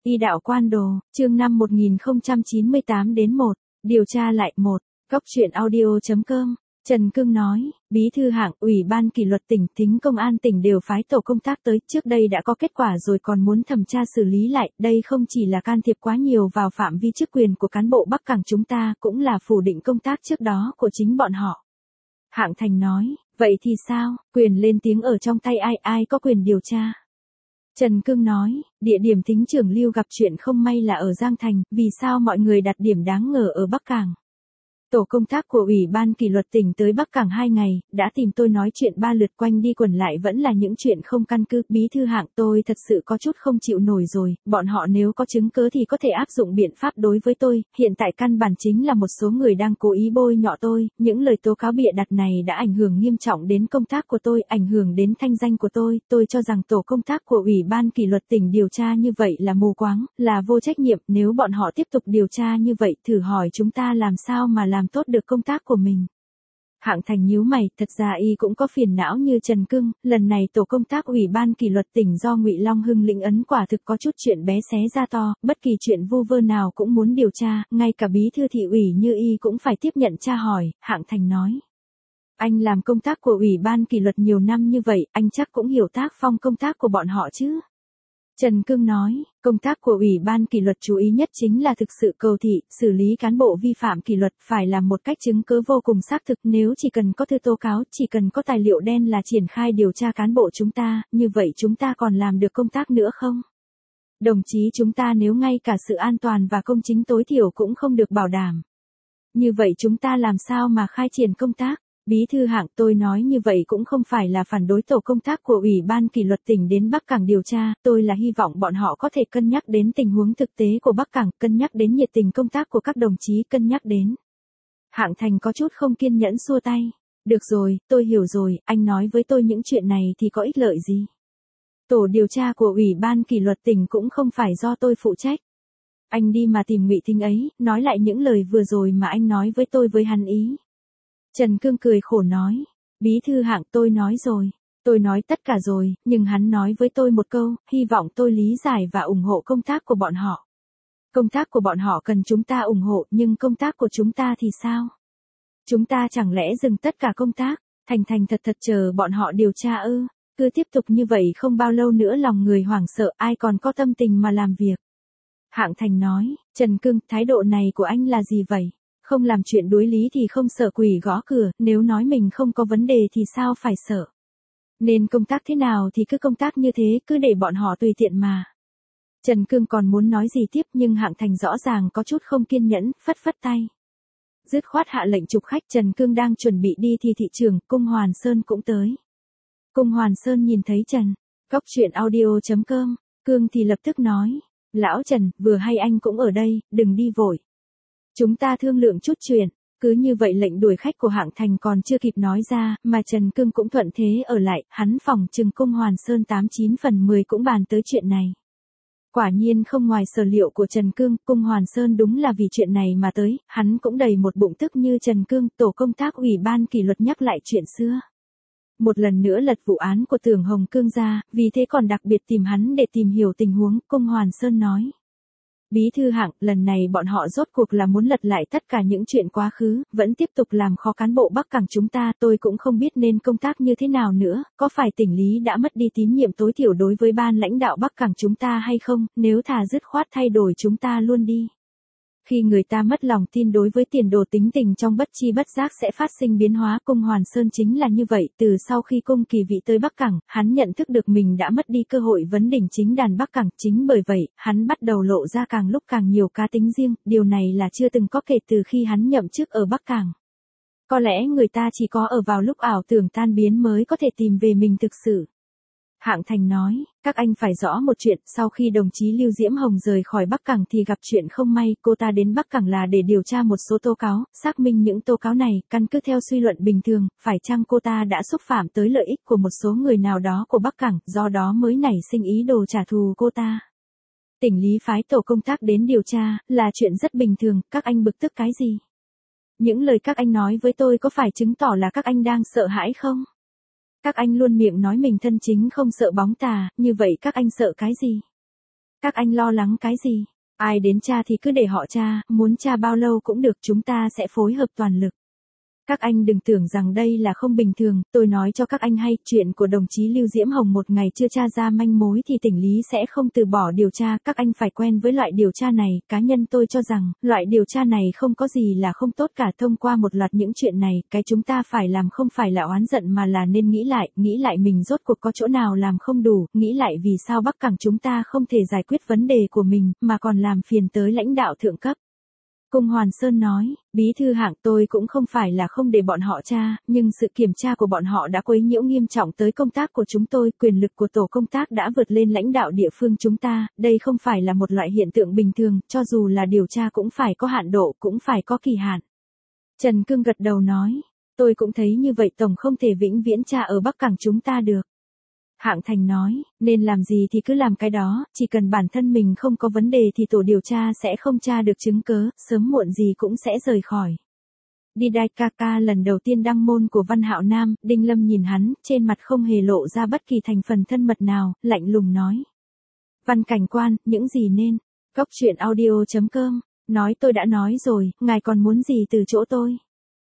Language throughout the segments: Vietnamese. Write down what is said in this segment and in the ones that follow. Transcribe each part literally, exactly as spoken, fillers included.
Y đạo quan đồ, chương năm một nghìn không trăm chín mươi tám đến một, điều tra lại một, góc truyện audio.com. Trần Cương nói, Bí thư Hạng, Ủy ban kỷ luật tỉnh, Thính công an tỉnh đều phái tổ công tác tới, trước đây đã có kết quả rồi còn muốn thẩm tra xử lý lại, đây không chỉ là can thiệp quá nhiều vào phạm vi chức quyền của cán bộ Bắc Cảng chúng ta, cũng là phủ định công tác trước đó của chính bọn họ. Hạng Thành nói, vậy thì sao, quyền lên tiếng ở trong tay ai, ai có quyền điều tra? Trần Cương nói, địa điểm Thính trưởng Lưu gặp chuyện không may là ở Giang Thành, vì sao mọi người đặt điểm đáng ngờ ở Bắc Cảng? Tổ công tác của Ủy ban kỷ luật tỉnh tới Bắc Cảng hai ngày, đã tìm tôi nói chuyện ba lượt, quanh đi quẩn lại vẫn là những chuyện không căn cứ. Bí thư Hạng, tôi thật sự có chút không chịu nổi rồi, bọn họ nếu có chứng cớ thì có thể áp dụng biện pháp đối với tôi, hiện tại căn bản chính là một số người đang cố ý bôi nhọ tôi, những lời tố cáo bịa đặt này đã ảnh hưởng nghiêm trọng đến công tác của tôi, ảnh hưởng đến thanh danh của tôi, tôi cho rằng tổ công tác của Ủy ban kỷ luật tỉnh điều tra như vậy là mù quáng, là vô trách nhiệm, nếu bọn họ tiếp tục điều tra như vậy, thử hỏi chúng ta làm sao mà làm làm tốt được công tác của mình. Hạng Thành nhíu mày, thật ra y cũng có phiền não như Trần Cương, lần này tổ công tác Ủy ban kỷ luật tỉnh do Ngụy Long Hưng lĩnh ấn quả thực có chút chuyện bé xé ra to, bất kỳ chuyện vu vơ nào cũng muốn điều tra, ngay cả bí thư thị ủy như y cũng phải tiếp nhận tra hỏi. Hạng Thành nói, anh làm công tác của Ủy ban kỷ luật nhiều năm như vậy, anh chắc cũng hiểu tác phong công tác của bọn họ chứ? Trần Cương nói, công tác của Ủy ban kỷ luật chú ý nhất chính là thực sự cầu thị, xử lý cán bộ vi phạm kỷ luật phải làm một cách chứng cứ vô cùng xác thực, nếu chỉ cần có thư tố cáo, chỉ cần có tài liệu đen là triển khai điều tra cán bộ chúng ta, như vậy chúng ta còn làm được công tác nữa không? Đồng chí chúng ta nếu ngay cả sự an toàn và công chính tối thiểu cũng không được bảo đảm, như vậy chúng ta làm sao mà khai triển công tác? Bí thư Hạng, tôi nói như vậy cũng không phải là phản đối tổ công tác của Ủy ban kỷ luật tỉnh đến Bắc Cảng điều tra, tôi là hy vọng bọn họ có thể cân nhắc đến tình huống thực tế của Bắc Cảng, cân nhắc đến nhiệt tình công tác của các đồng chí, cân nhắc đến. Hạng Thành có chút không kiên nhẫn xua tay. Được rồi, tôi hiểu rồi, anh nói với tôi những chuyện này thì có ích lợi gì? Tổ điều tra của Ủy ban kỷ luật tỉnh cũng không phải do tôi phụ trách. Anh đi mà tìm Ngụy Thính ấy, nói lại những lời vừa rồi mà anh nói với tôi với hắn ý. Trần Cương cười khổ nói, Bí thư Hạng, tôi nói rồi, tôi nói tất cả rồi, nhưng hắn nói với tôi một câu, hy vọng tôi lý giải và ủng hộ công tác của bọn họ. Công tác của bọn họ cần chúng ta ủng hộ, nhưng công tác của chúng ta thì sao? Chúng ta chẳng lẽ dừng tất cả công tác, thành thành thật thật chờ bọn họ điều tra ư? Cứ tiếp tục như vậy không bao lâu nữa lòng người hoảng sợ, ai còn có tâm tình mà làm việc. Hạng Thành nói, Trần Cương, thái độ này của anh là gì vậy? Không làm chuyện đối lý thì không sợ quỷ gõ cửa, nếu nói mình không có vấn đề thì sao phải sợ. Nên công tác thế nào thì cứ công tác như thế, cứ để bọn họ tùy tiện mà. Trần Cương còn muốn nói gì tiếp nhưng Hạng Thành rõ ràng có chút không kiên nhẫn, phất phất tay. Dứt khoát hạ lệnh chụp khách. Trần Cương đang chuẩn bị đi thì thị trưởng Cung Hoàn Sơn cũng tới. Cung Hoàn Sơn nhìn thấy Trần, góc truyện audio.com, Cương thì lập tức nói, lão Trần, vừa hay anh cũng ở đây, đừng đi vội. Chúng ta thương lượng chút chuyện, cứ như vậy lệnh đuổi khách của Hạng Thành còn chưa kịp nói ra, mà Trần Cương cũng thuận thế ở lại, hắn phòng trừng Cung Hoàn Sơn tám chín phần mười cũng bàn tới chuyện này. Quả nhiên không ngoài sở liệu của Trần Cương, Cung Hoàn Sơn đúng là vì chuyện này mà tới, hắn cũng đầy một bụng tức như Trần Cương, tổ công tác Ủy ban kỷ luật nhắc lại chuyện xưa. Một lần nữa lật vụ án của Tưởng Hồng Cương ra, vì thế còn đặc biệt tìm hắn để tìm hiểu tình huống, Cung Hoàn Sơn nói. Bí thư Hạng, lần này bọn họ rốt cuộc là muốn lật lại tất cả những chuyện quá khứ, vẫn tiếp tục làm khó cán bộ Bắc Cảng chúng ta, tôi cũng không biết nên công tác như thế nào nữa, có phải tỉnh lý đã mất đi tín nhiệm tối thiểu đối với ban lãnh đạo Bắc Cảng chúng ta hay không, nếu thà dứt khoát thay đổi chúng ta luôn đi. Khi người ta mất lòng tin đối với tiền đồ tính tình trong bất chi bất giác sẽ phát sinh biến hóa. Cung Hoàn Sơn chính là như vậy, từ sau khi Cung Kỳ Vị tới Bắc Cảng, hắn nhận thức được mình đã mất đi cơ hội vấn đỉnh chính đàn Bắc Cảng, chính bởi vậy, hắn bắt đầu lộ ra càng lúc càng nhiều cá tính riêng, điều này là chưa từng có kể từ khi hắn nhậm chức ở Bắc Cảng. Có lẽ người ta chỉ có ở vào lúc ảo tưởng tan biến mới có thể tìm về mình thực sự. Hạng Thành nói, các anh phải rõ một chuyện, sau khi đồng chí Lưu Diễm Hồng rời khỏi Bắc Cảng thì gặp chuyện không may, cô ta đến Bắc Cảng là để điều tra một số tố cáo, xác minh những tố cáo này, căn cứ theo suy luận bình thường, phải chăng cô ta đã xúc phạm tới lợi ích của một số người nào đó của Bắc Cảng, do đó mới nảy sinh ý đồ trả thù cô ta. Tỉnh lý phái tổ công tác đến điều tra, là chuyện rất bình thường, các anh bực tức cái gì? Những lời các anh nói với tôi có phải chứng tỏ là các anh đang sợ hãi không? Các anh luôn miệng nói mình thân chính không sợ bóng tà, như vậy các anh sợ cái gì? Các anh lo lắng cái gì? Ai đến tra thì cứ để họ tra, muốn tra bao lâu cũng được, chúng ta sẽ phối hợp toàn lực. Các anh đừng tưởng rằng đây là không bình thường, tôi nói cho các anh hay, chuyện của đồng chí Lưu Diễm Hồng một ngày chưa tra ra manh mối thì tỉnh lý sẽ không từ bỏ điều tra, các anh phải quen với loại điều tra này, cá nhân tôi cho rằng, loại điều tra này không có gì là không tốt cả. Thông qua một loạt những chuyện này, cái chúng ta phải làm không phải là oán giận mà là nên nghĩ lại, nghĩ lại mình rốt cuộc có chỗ nào làm không đủ, nghĩ lại vì sao Bắc Cảng chúng ta không thể giải quyết vấn đề của mình, mà còn làm phiền tới lãnh đạo thượng cấp. Cung Hoàn Sơn nói, bí thư Hạng, tôi cũng không phải là không để bọn họ tra, nhưng sự kiểm tra của bọn họ đã quấy nhiễu nghiêm trọng tới công tác của chúng tôi, quyền lực của tổ công tác đã vượt lên lãnh đạo địa phương chúng ta, đây không phải là một loại hiện tượng bình thường, cho dù là điều tra cũng phải có hạn độ, cũng phải có kỳ hạn. Trần Cương gật đầu nói, tôi cũng thấy như vậy, tổng không thể vĩnh viễn tra ở Bắc Cảng chúng ta được. Hạng Thành nói, nên làm gì thì cứ làm cái đó, chỉ cần bản thân mình không có vấn đề thì tổ điều tra sẽ không tra được chứng cớ, sớm muộn gì cũng sẽ rời khỏi. Đi Đai ca ca lần đầu tiên đăng môn của Văn Hạo Nam, Đinh Lâm nhìn hắn, trên mặt không hề lộ ra bất kỳ thành phần thân mật nào, lạnh lùng nói. Văn cảnh quan, những gì nên? Cốc truyện audio chấm com, nói tôi đã nói rồi, ngài còn muốn gì từ chỗ tôi?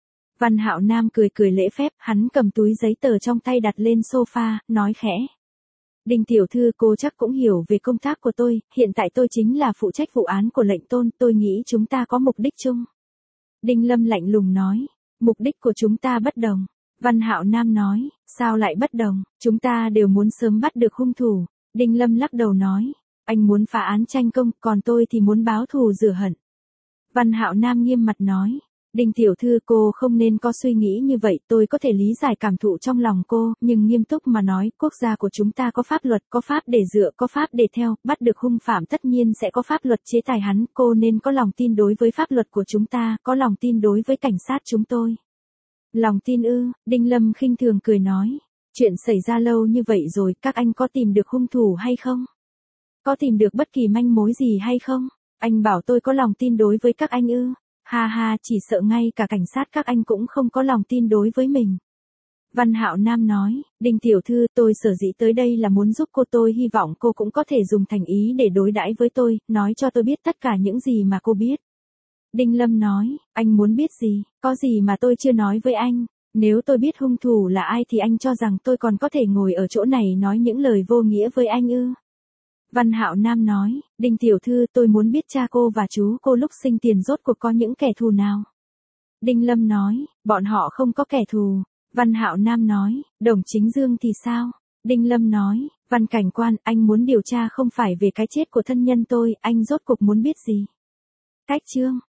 Văn Hạo Nam cười cười lễ phép, hắn cầm túi giấy tờ trong tay đặt lên sofa, nói khẽ. Đinh tiểu thư, cô chắc cũng hiểu về công tác của tôi, hiện tại tôi chính là phụ trách vụ án của lệnh tôn, tôi nghĩ chúng ta có mục đích chung. Đinh Lâm lạnh lùng nói, mục đích của chúng ta bất đồng. Văn Hạo Nam nói, sao lại bất đồng, chúng ta đều muốn sớm bắt được hung thủ. Đinh Lâm lắc đầu nói, anh muốn phá án tranh công, còn tôi thì muốn báo thù rửa hận. Văn Hạo Nam nghiêm mặt nói. Đinh tiểu thư, cô không nên có suy nghĩ như vậy, tôi có thể lý giải cảm thụ trong lòng cô, nhưng nghiêm túc mà nói, quốc gia của chúng ta có pháp luật, có pháp để dựa, có pháp để theo, bắt được hung phạm tất nhiên sẽ có pháp luật chế tài hắn, cô nên có lòng tin đối với pháp luật của chúng ta, có lòng tin đối với cảnh sát chúng tôi. Lòng tin ư? Đinh Lâm khinh thường cười nói, chuyện xảy ra lâu như vậy rồi, các anh có tìm được hung thủ hay không? Có tìm được bất kỳ manh mối gì hay không? Anh bảo tôi có lòng tin đối với các anh ư? Ha ha, chỉ sợ ngay cả cảnh sát các anh cũng không có lòng tin đối với mình. Văn Hạo Nam nói, Đinh tiểu thư, tôi sở dĩ tới đây là muốn giúp cô, tôi hy vọng cô cũng có thể dùng thành ý để đối đãi với tôi, nói cho tôi biết tất cả những gì mà cô biết. Đinh Lâm nói, anh muốn biết gì, có gì mà tôi chưa nói với anh, nếu tôi biết hung thủ là ai thì anh cho rằng tôi còn có thể ngồi ở chỗ này nói những lời vô nghĩa với anh ư? Văn Hạo Nam nói, Đinh tiểu thư, tôi muốn biết cha cô và chú cô lúc sinh tiền rốt cuộc có những kẻ thù nào. Đinh Lâm nói, bọn họ không có kẻ thù. Văn Hạo Nam nói, Đồng Chính Dương thì sao? Đinh Lâm nói, Văn cảnh quan, anh muốn điều tra không phải về cái chết của thân nhân tôi, anh rốt cuộc muốn biết gì? Cách chương